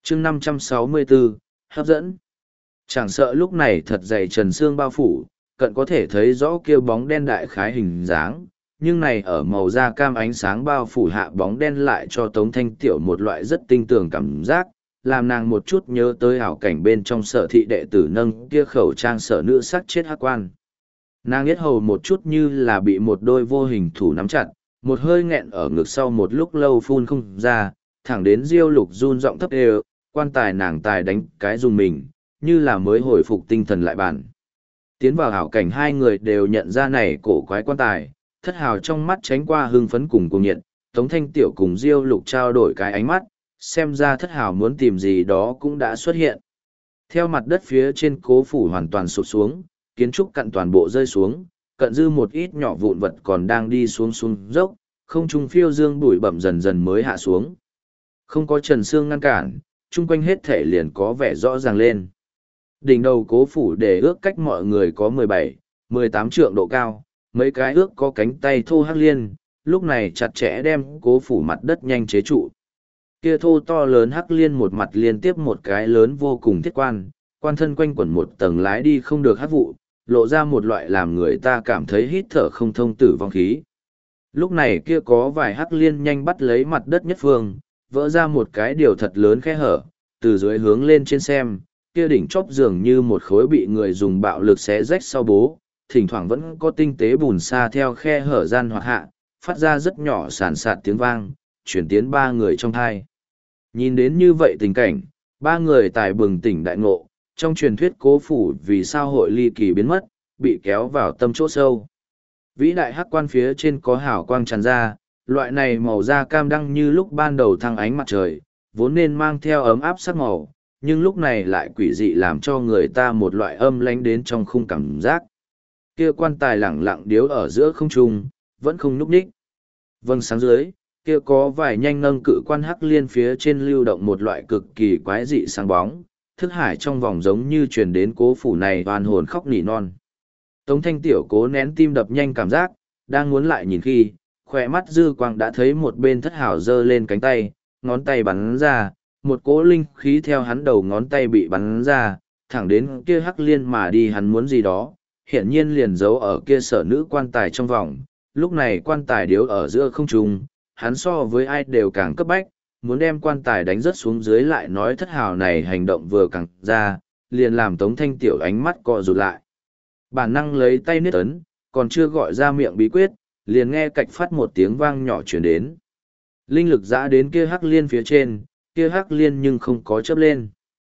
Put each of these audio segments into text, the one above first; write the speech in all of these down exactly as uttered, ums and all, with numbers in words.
chương năm trăm sáu mươi bốn, hấp dẫn. Chẳng sợ lúc này thật dày trần xương bao phủ, cận có thể thấy rõ kia bóng đen đại khái hình dáng, nhưng này ở màu da cam ánh sáng bao phủ hạ bóng đen lại cho Tống Thanh Tiểu một loại rất tinh tường cảm giác, làm nàng một chút nhớ tới ảo cảnh bên trong sở thị đệ tử nâng kia khẩu trang sở nữ sắc chết hắc quan. Nàng biết hầu một chút như là bị một đôi vô hình thủ nắm chặt, một hơi nghẹn ở ngực sau một lúc lâu phun không ra, thẳng đến Diêu Lục run giọng thấp đều, quan tài nàng tài đánh cái dùng mình, như là mới hồi phục tinh thần lại bản. Tiến vào hảo cảnh hai người đều nhận ra này cổ quái quan tài, thất hào trong mắt tránh qua hưng phấn cùng cuồng nhiệt, Tống Thanh Tiểu cùng Diêu Lục trao đổi cái ánh mắt, xem ra thất hào muốn tìm gì đó cũng đã xuất hiện. Theo mặt đất phía trên cố phủ hoàn toàn sụp xuống, kiến trúc cặn toàn bộ rơi xuống, cận dư một ít nhỏ vụn vật còn đang đi xuống xuống dốc, không trung phiêu dương bụi bẩm dần dần mới hạ xuống. Không có trần xương ngăn cản, chung quanh hết thể liền có vẻ rõ ràng lên. Đỉnh đầu cố phủ để ước cách mọi người có mười bảy, mười tám trượng độ cao, mấy cái ước có cánh tay thô hắc liên, lúc này chặt chẽ đem cố phủ mặt đất nhanh chế trụ. Kia thô to lớn hắc liên một mặt liên tiếp một cái lớn vô cùng thiết quan, quan thân quanh quẩn một tầng lái đi không được hắc vụ, lộ ra một loại làm người ta cảm thấy hít thở không thông tử vong khí. Lúc này kia có vài hắc liên nhanh bắt lấy mặt đất nhất phương, vỡ ra một cái điều thật lớn khe hở, từ dưới hướng lên trên xem, kia đỉnh chóp dường như một khối bị người dùng bạo lực xé rách sau bố, thỉnh thoảng vẫn có tinh tế bùn xa theo khe hở gian hoặc hạ, phát ra rất nhỏ sàn sạt tiếng vang, chuyển tiến ba người trong thai. Nhìn đến như vậy tình cảnh, ba người tài bừng tỉnh đại ngộ, trong truyền thuyết cố phủ vì sao hội ly kỳ biến mất, bị kéo vào tâm chỗ sâu. Vĩ đại hắc quan phía trên có hào quang tràn ra, loại này màu da cam đăng như lúc ban đầu thăng ánh mặt trời, vốn nên mang theo ấm áp sắc màu, nhưng lúc này lại quỷ dị làm cho người ta một loại âm lánh đến trong khung cảm giác. Kia quan tài lẳng lặng điếu ở giữa không trung, vẫn không nhúc nhích. Vâng sáng dưới, kia có vài nhanh nâng cự quan hắc liên phía trên lưu động một loại cực kỳ quái dị sáng bóng, thức hải trong vòng giống như truyền đến cố phủ này oan hồn khóc nỉ non. Tống Thanh Tiểu cố nén tim đập nhanh cảm giác, đang muốn lại nhìn khi, khỏe mắt dư quang đã thấy một bên thất hảo giơ lên cánh tay, ngón tay bắn ra, một cỗ linh khí theo hắn đầu ngón tay bị bắn ra, thẳng đến kia hắc liên mà đi hắn muốn gì đó, hiển nhiên liền giấu ở kia sở nữ quan tài trong vòng, lúc này quan tài điếu ở giữa không trung, hắn so với ai đều càng cấp bách, muốn đem quan tài đánh rớt xuống dưới lại nói thất hào này hành động vừa càng ra, liền làm Tống Thanh Tiểu ánh mắt cọ rụt lại. Bản năng lấy tay niết ấn, còn chưa gọi ra miệng bí quyết, liền nghe cạch phát một tiếng vang nhỏ chuyển đến. Linh lực dã đến kia hắc liên phía trên, kia hắc liên nhưng không có chớp lên.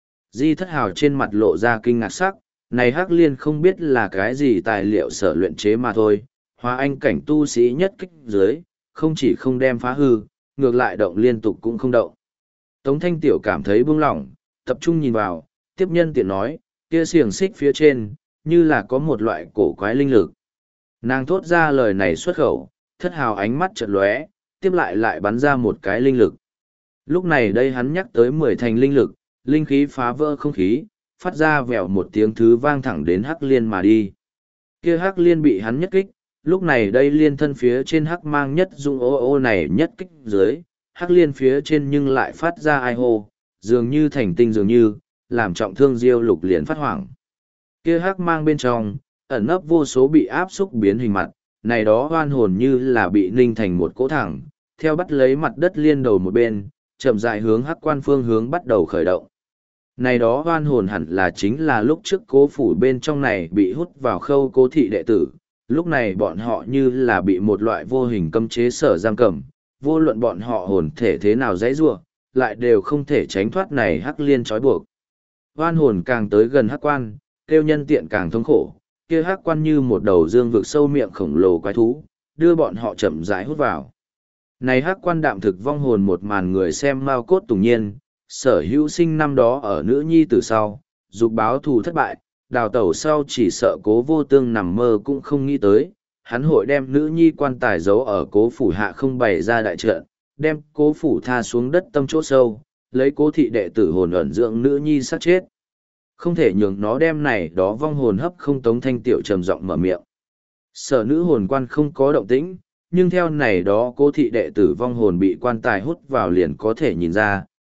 Di thất hào trên mặt lộ ra kinh ngạc sắc, này hắc liên không biết là cái gì tài liệu sở luyện chế mà thôi, hóa anh cảnh tu sĩ nhất kích dưới, không chỉ không đem phá hư, ngược lại động liên tục cũng không động. Tống Thanh Tiểu cảm thấy buông lỏng, tập trung nhìn vào, tiếp nhân tiện nói, kia xiềng xích phía trên, như là có một loại cổ quái linh lực. Nàng thốt ra lời này xuất khẩu, thất hào ánh mắt chợt lóe, tiếp lại lại bắn ra một cái linh lực. Lúc này đây hắn nhắc tới mười thành linh lực, linh khí phá vỡ không khí, phát ra vèo một tiếng thứ vang thẳng đến hắc liên mà đi. Kia hắc liên bị hắn nhất kích, lúc này đây liên thân phía trên hắc mang nhất dung ô ô này nhất kích dưới, hắc liên phía trên nhưng lại phát ra ai hô, dường như thành tinh dường như, làm trọng thương Diêu Lục liền phát hoảng. Kia hắc mang bên trong, ẩn nấp vô số bị áp xúc biến hình mặt, này đó hoan hồn như là bị ninh thành một cỗ thẳng, theo bắt lấy mặt đất liên đầu một bên, chậm rãi hướng hắc quan phương hướng bắt đầu khởi động. Này đó hoan hồn hẳn là chính là lúc trước cố phủ bên trong này bị hút vào khâu cố thị đệ tử, lúc này bọn họ như là bị một loại vô hình cấm chế sở giam cầm, vô luận bọn họ hồn thể thế nào dãy rủa, lại đều không thể tránh thoát này hắc liên trói buộc. Hoan hồn càng tới gần hắc quan, kêu nhân tiện càng thống khổ, kia hắc quan như một đầu dương vực sâu miệng khổng lồ quái thú, đưa bọn họ chậm rãi hút vào. Này hắc quan đạm thực vong hồn một màn người xem mau cốt tùng nhiên, sở hữu sinh năm đó ở nữ nhi từ sau, dục báo thù thất bại, đào tẩu sau chỉ sợ cố vô tương nằm mơ cũng không nghĩ tới, hắn hội đem nữ nhi quan tài giấu ở cố phủ hạ không bày ra đại trận, đem cố phủ tha xuống đất tâm chỗ sâu, lấy cố thị đệ tử hồn ẩn dưỡng nữ nhi sát chết. Không thể nhường nó đem này đó vong hồn hấp không. Tống Thanh Tiểu trầm giọng mở miệng. Sở nữ hồn quan không có động tĩnh, nhưng theo này đó cố thị đệ tử vong hồn bị quan tài hút vào liền có thể nhìn ra,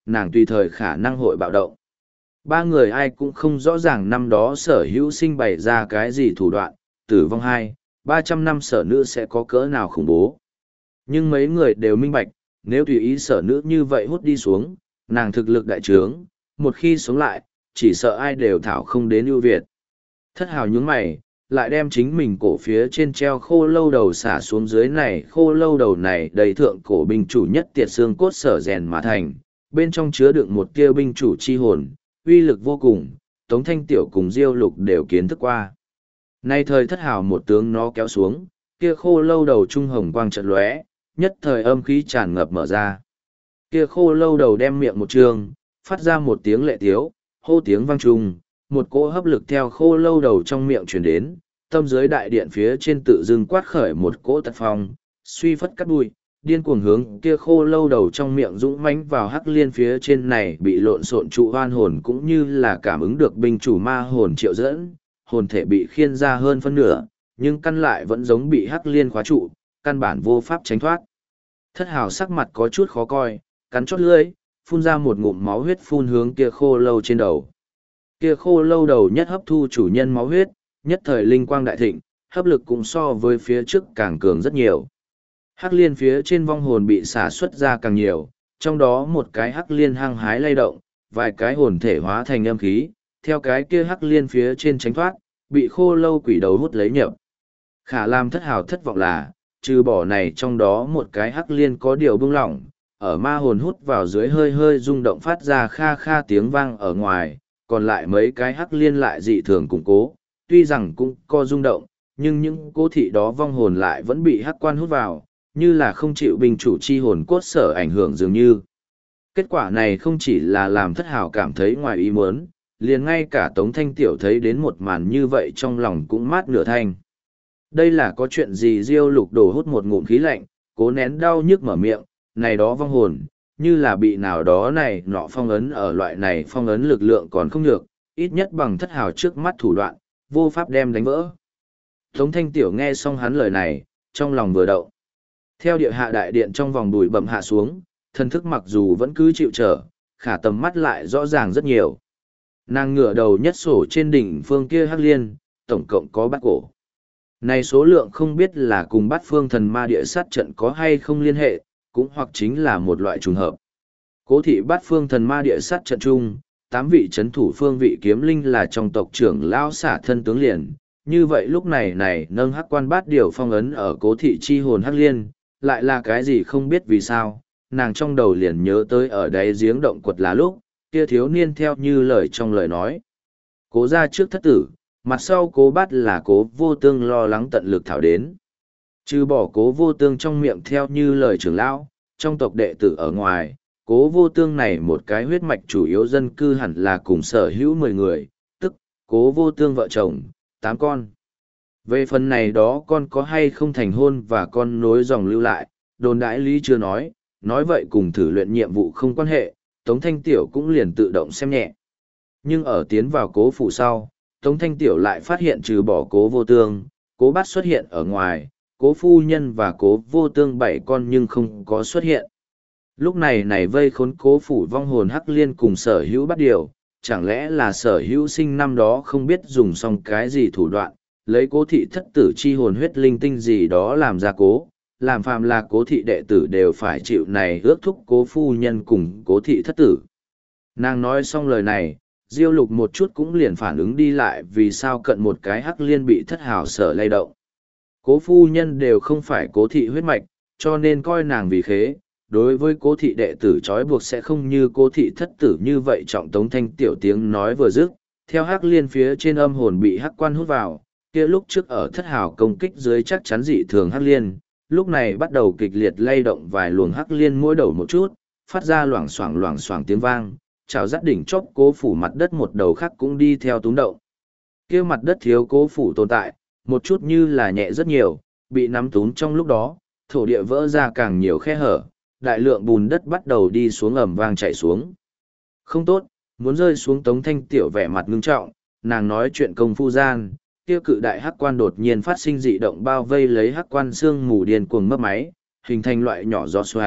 nàng tùy thời khả năng hội bạo động. Ba người ai cũng không rõ ràng năm đó sở hữu sinh bày ra cái gì thủ đoạn, tử vong hai, ba trăm năm sở nữ sẽ có cỡ nào khủng bố. Nhưng mấy người đều minh bạch, nếu tùy ý sở nữ như vậy hút đi xuống, nàng thực lực đại trướng, một khi sống lại, chỉ sợ ai đều thảo không đến ưu việt. Thất hào nhướng mày, lại đem chính mình cổ phía trên treo khô lâu đầu xả xuống dưới này, khô lâu đầu này đầy thượng cổ binh chủ nhất tiệt xương cốt sở rèn mà thành, bên trong chứa đựng một tia binh chủ chi hồn, uy lực vô cùng, Tống Thanh Tiểu cùng Diêu Lục đều kiến thức qua. Nay thời thất hào một tướng nó kéo xuống, kia khô lâu đầu trung hồng quang chợt lóe, nhất thời âm khí tràn ngập mở ra. Kia khô lâu đầu đem miệng một trường, phát ra một tiếng lệ tiếu, hô tiếng vang trùng, một cỗ hấp lực theo khô lâu đầu trong miệng truyền đến, tâm dưới đại điện phía trên tự dưng quát khởi một cỗ tật phong, suy phất cắt bụi, điên cuồng hướng kia khô lâu đầu trong miệng dũng mãnh vào hắc liên phía trên này bị lộn xộn trụ hoan hồn cũng như là cảm ứng được binh chủ ma hồn triệu dẫn, hồn thể bị khiên ra hơn phân nửa, nhưng căn lại vẫn giống bị hắc liên khóa trụ, căn bản vô pháp tránh thoát. Thất hào sắc mặt có chút khó coi, cắn chót lưỡi, phun ra một ngụm máu huyết phun hướng kia khô lâu trên đầu. Kia khô lâu đầu nhất hấp thu chủ nhân máu huyết, nhất thời linh quang đại thịnh, hấp lực cũng so với phía trước càng cường rất nhiều. Hắc liên phía trên vong hồn bị xả xuất ra càng nhiều, trong đó một cái hắc liên hăng hái lay động, vài cái hồn thể hóa thành âm khí, theo cái kia hắc liên phía trên tránh thoát, bị khô lâu quỷ đầu hút lấy nhập. Khả làm thất hào thất vọng là, trừ bỏ này trong đó một cái hắc liên có điều bưng lỏng, ở ma hồn hút vào dưới hơi hơi rung động phát ra kha kha tiếng vang ở ngoài, còn lại mấy cái hắc liên lại dị thường củng cố, tuy rằng cũng có rung động, nhưng những cố thị đó vong hồn lại vẫn bị hắc quan hút vào, như là không chịu binh chủ chi hồn cốt sở ảnh hưởng dường như. Kết quả này không chỉ là làm thất hào cảm thấy ngoài ý muốn, liền ngay cả Tống Thanh Tiểu thấy đến một màn như vậy trong lòng cũng mát nửa thanh. Đây là có chuyện gì? Diêu Lục đổ hút một ngụm khí lạnh, cố nén đau nhức mở miệng, này đó vong hồn, như là bị nào đó này nọ phong ấn ở loại này phong ấn lực lượng còn không được, ít nhất bằng thất hào trước mắt thủ đoạn, vô pháp đem đánh vỡ. Tống Thanh Tiểu nghe xong hắn lời này, trong lòng vừa động. Theo địa hạ đại điện trong vòng bụi bậm hạ xuống, thân thức mặc dù vẫn cứ chịu trở, khả tầm mắt lại rõ ràng rất nhiều. Nàng ngửa đầu nhất sổ trên đỉnh phương kia hắc liên, tổng cộng có bát cổ. Này số lượng không biết là cùng bát phương thần ma địa sát trận có hay không liên hệ, cũng hoặc chính là một loại trùng hợp. Cố thị bát phương thần ma địa sát trận chung, tám vị chấn thủ phương vị kiếm linh là trong tộc trưởng lao xả thân tướng liền. Như vậy lúc này này nâng hắc quan bát điều phong ấn ở cố thị chi hồn hắc liên, lại là cái gì không biết vì sao, nàng trong đầu liền nhớ tới ở đáy giếng động quật là lúc, kia thiếu niên theo như lời trong lời nói. Cố ra trước thất tử, mặt sau cố bát là cố vô tương lo lắng tận lực thảo đến. Trừ bỏ cố vô tương trong miệng theo như lời trưởng lão, trong tộc đệ tử ở ngoài, cố vô tương này một cái huyết mạch chủ yếu dân cư hẳn là cùng sở hữu mười người, tức cố vô tương vợ chồng, tám con. Về phần này đó con có hay không thành hôn và con nối dòng lưu lại, đồn đãi lý chưa nói, nói vậy cùng thử luyện nhiệm vụ không quan hệ, Tống Thanh Tiểu cũng liền tự động xem nhẹ. Nhưng ở tiến vào cố phủ sau, Tống Thanh Tiểu lại phát hiện trừ bỏ cố vô tương, cố bát xuất hiện ở ngoài, cố phu nhân và cố vô tương bảy con nhưng không có xuất hiện. Lúc này này vây khốn cố phủ vong hồn hắc liên cùng sở hữu bắt điều, chẳng lẽ là sở hữu sinh năm đó không biết dùng xong cái gì thủ đoạn, lấy cố thị thất tử chi hồn huyết linh tinh gì đó làm ra cố, làm phàm là cố thị đệ tử đều phải chịu này ước thúc cố phu nhân cùng cố thị thất tử. Nàng nói xong lời này, Diêu Lục một chút cũng liền phản ứng đi lại vì sao cận một cái hắc liên bị thất hào sở lay động. Cố phu nhân đều không phải cố thị huyết mạch, cho nên coi nàng vì khế. Đối với cố thị đệ tử trói buộc sẽ không như cố thị thất tử như vậy. Trọng Tống Thanh Tiểu tiếng nói vừa dứt, theo hắc liên phía trên âm hồn bị hắc quan hút vào, kia lúc trước ở thất hào công kích dưới chắc chắn dị thường hắc liên, lúc này bắt đầu kịch liệt lay động vài luồng hắc liên mỗi đầu một chút, phát ra loảng xoảng loảng xoảng tiếng vang, chào dắt đỉnh chóp cố phủ mặt đất một đầu khác cũng đi theo túng động. Kia mặt đất thiếu cố phủ tồn tại, một chút như là nhẹ rất nhiều, bị nắm túm trong lúc đó, thổ địa vỡ ra càng nhiều khe hở, đại lượng bùn đất bắt đầu đi xuống ầm vang chảy xuống. Không tốt, muốn rơi xuống. Tống Thanh Tiểu vẻ mặt ngưng trọng, nàng nói chuyện công phu gian, kia cự đại hắc quan đột nhiên phát sinh dị động bao vây lấy hắc quan xương mù điên cuồng mấp máy, hình thành loại nhỏ gió xoáy,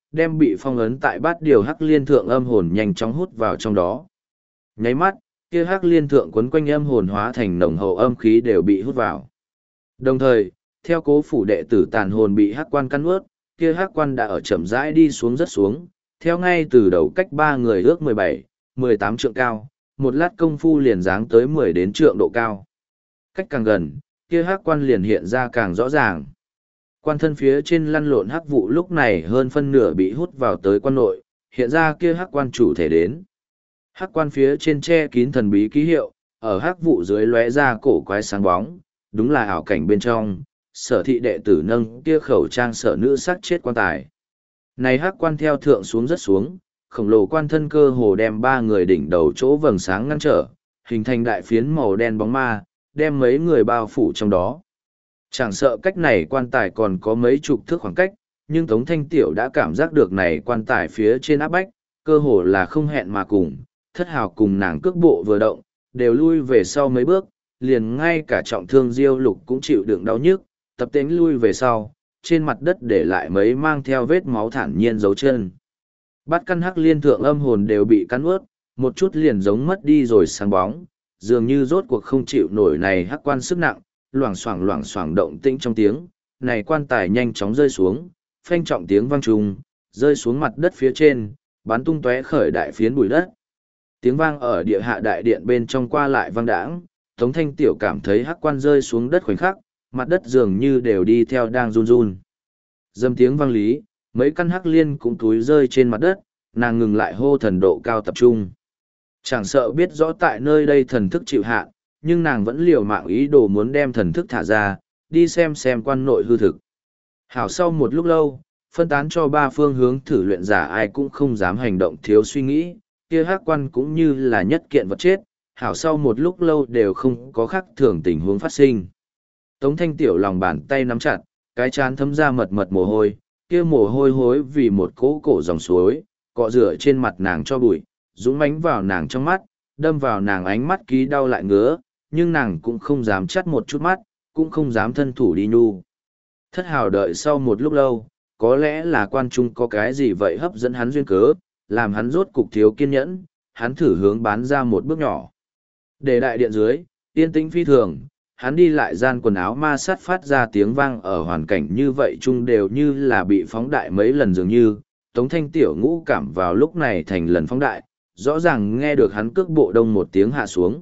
đem bị phong ấn tại bát điều hắc liên thượng âm hồn nhanh chóng hút vào trong đó. Nháy mắt, kia hắc liên thượng quấn quanh âm hồn hóa thành nồng hậu âm khí đều bị hút vào. Đồng thời, theo cố phủ đệ tử tàn hồn bị hắc quan cắn ướt, kia hắc quan đã ở chậm rãi đi xuống rất xuống, theo ngay từ đầu cách ba người ước mười bảy, mười tám trượng cao, một lát công phu liền giáng tới mười đến trượng độ cao. Cách càng gần, kia hắc quan liền hiện ra càng rõ ràng. Quan thân phía trên lăn lộn hắc vụ lúc này hơn phân nửa bị hút vào tới quan nội, hiện ra kia hắc quan chủ thể đến. Hắc quan phía trên che kín thần bí ký hiệu, ở hắc vụ dưới lóe ra cổ quái sáng bóng, đúng là ảo cảnh bên trong, sở thị đệ tử nâng kia khẩu trang sở nữ sắc chết quan tài. Này hắc quan theo thượng xuống rất xuống, khổng lồ quan thân cơ hồ đem ba người đỉnh đầu chỗ vầng sáng ngăn trở, hình thành đại phiến màu đen bóng ma, đem mấy người bao phủ trong đó. Chẳng sợ cách này quan tài còn có mấy chục thước khoảng cách, nhưng Tống Thanh Tiểu đã cảm giác được này quan tài phía trên áp bách, cơ hồ là không hẹn mà cùng, thất hào cùng nàng cước bộ vừa động, đều lui về sau mấy bước, liền ngay cả trọng thương Diêu Lục cũng chịu đựng đau nhức, tập tính lui về sau, trên mặt đất để lại mấy mang theo vết máu thản nhiên dấu chân. Bát căn hắc liên thượng âm hồn đều bị cắn ướt, một chút liền giống mất đi rồi sáng bóng, dường như rốt cuộc không chịu nổi này hắc quan sức nặng, loảng xoảng loảng xoảng động tĩnh trong tiếng, này quan tài nhanh chóng rơi xuống, phanh trọng tiếng vang trùng, rơi xuống mặt đất phía trên, bắn tung tóe khởi đại phiến bụi đất. Tiếng vang ở địa hạ đại điện bên trong qua lại vang đãng, Tống Thanh Tiểu cảm thấy hắc quan rơi xuống đất khoảnh khắc, mặt đất dường như đều đi theo đang run run. Dâm tiếng vang lý, mấy căn hắc liên cũng túi rơi trên mặt đất, nàng ngừng lại hô thần độ cao tập trung. Chẳng sợ biết rõ tại nơi đây thần thức chịu hạn, nhưng nàng vẫn liều mạng ý đồ muốn đem thần thức thả ra, đi xem xem quan nội hư thực. Hảo sau một lúc lâu, phân tán cho ba phương hướng thử luyện giả ai cũng không dám hành động thiếu suy nghĩ, kia hắc quan cũng như là nhất kiện vật chết, hảo sau một lúc lâu đều không có khác thường tình huống phát sinh. Tống Thanh Tiểu lòng bàn tay nắm chặt, cái chán thấm ra mật mật mồ hôi, kia mồ hôi hối vì một cỗ cổ dòng suối, cọ rửa trên mặt nàng cho bụi, dũng mãnh vào nàng trong mắt, đâm vào nàng ánh mắt ký đau lại ngứa, nhưng nàng cũng không dám chắt một chút mắt, cũng không dám thân thủ đi nhu. Thất hào đợi sau một lúc lâu, có lẽ là quan trung có cái gì vậy hấp dẫn hắn duyên cớ, làm hắn rốt cục thiếu kiên nhẫn, hắn thử hướng bán ra một bước nhỏ. Để đại điện dưới, yên tĩnh phi thường, hắn đi lại gian quần áo ma sát phát ra tiếng vang ở hoàn cảnh như vậy chung đều như là bị phóng đại mấy lần dường như, Tống Thanh Tiểu ngũ cảm vào lúc này thành lần phóng đại, rõ ràng nghe được hắn cước bộ đông một tiếng hạ xuống.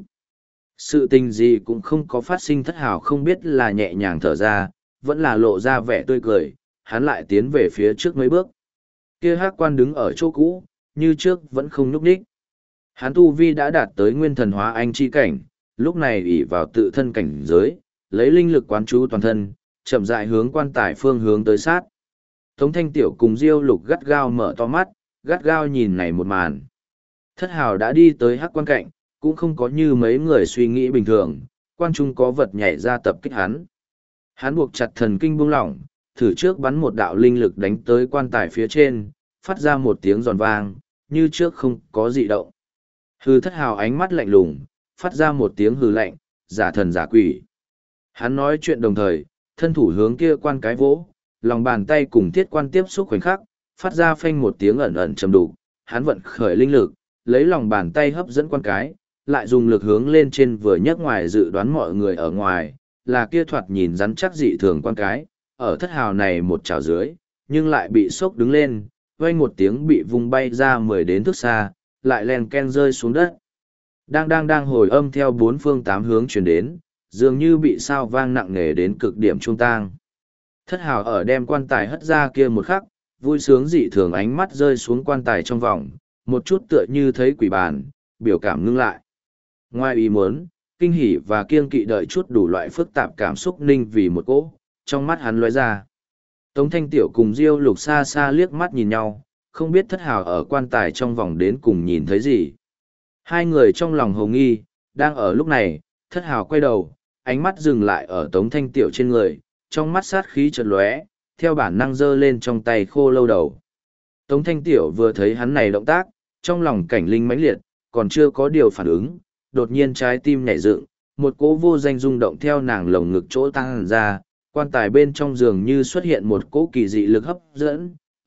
Sự tình gì cũng không có phát sinh, thất hào không biết là nhẹ nhàng thở ra, vẫn là lộ ra vẻ tươi cười, hắn lại tiến về phía trước mấy bước. Kia hắc quan đứng ở chỗ cũ, như trước vẫn không nhúc nhích. Hắn tu vi đã đạt tới nguyên thần hóa anh chi cảnh, lúc này ỷ vào tự thân cảnh giới, lấy linh lực quán chú toàn thân, chậm rãi hướng quan tài phương hướng tới sát. Tống Thanh Tiểu cùng Diêu Lục gắt gao mở to mắt, gắt gao nhìn này một màn. Thất hào đã đi tới hắc quan cạnh, cũng không có như mấy người suy nghĩ bình thường, quan trung có vật nhảy ra tập kích hắn. Hắn buộc chặt thần kinh buông lỏng, thử trước bắn một đạo linh lực đánh tới quan tài phía trên, phát ra một tiếng giòn vang, như trước không có dị động. Hư thất hào ánh mắt lạnh lùng, phát ra một tiếng hư lạnh, giả thần giả quỷ. Hắn nói chuyện đồng thời, thân thủ hướng kia quan cái vỗ, lòng bàn tay cùng thiết quan tiếp xúc khoảnh khắc, phát ra phanh một tiếng ẩn ẩn trầm đục, hắn vận khởi linh lực, lấy lòng bàn tay hấp dẫn quan cái, lại dùng lực hướng lên trên vừa nhấc ngoài dự đoán mọi người ở ngoài, là kia thoạt nhìn rắn chắc dị thường quan cái, ở thất hào này một trào dưới, nhưng lại bị sốc đứng lên, vang một tiếng bị vung bay ra mười đến thước xa, lại len ken rơi xuống đất. Đang đang đang hồi âm theo bốn phương tám hướng truyền đến, dường như bị sao vang nặng nề đến cực điểm trung tang. Thất hào ở đem quan tài hất ra kia một khắc, vui sướng dị thường ánh mắt rơi xuống quan tài trong vòng, một chút tựa như thấy quỷ bàn, biểu cảm ngưng lại. Ngoài ý muốn, kinh hỉ và kiêng kỵ đợi chút đủ loại phức tạp cảm xúc ninh vì một cỗ, trong mắt hắn lóe ra. Tống Thanh Tiểu cùng Diêu Lục xa xa liếc mắt nhìn nhau, không biết thất hào ở quan tài trong vòng đến cùng nhìn thấy gì. Hai người trong lòng hồ nghi, đang ở lúc này, thất hào quay đầu, ánh mắt dừng lại ở Tống Thanh Tiểu trên người, trong mắt sát khí chợt lóe, theo bản năng giơ lên trong tay khô lâu đầu. Tống Thanh Tiểu vừa thấy hắn này động tác, trong lòng cảnh linh mãnh liệt, còn chưa có điều phản ứng, đột nhiên trái tim nhảy dựng, một cỗ vô danh rung động theo nàng lồng ngực chỗ tăng ra, quan tài bên trong giường như xuất hiện một cỗ kỳ dị lực hấp dẫn,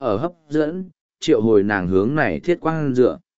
ở hấp dẫn, triệu hồi nàng hướng này thiết quang dựa.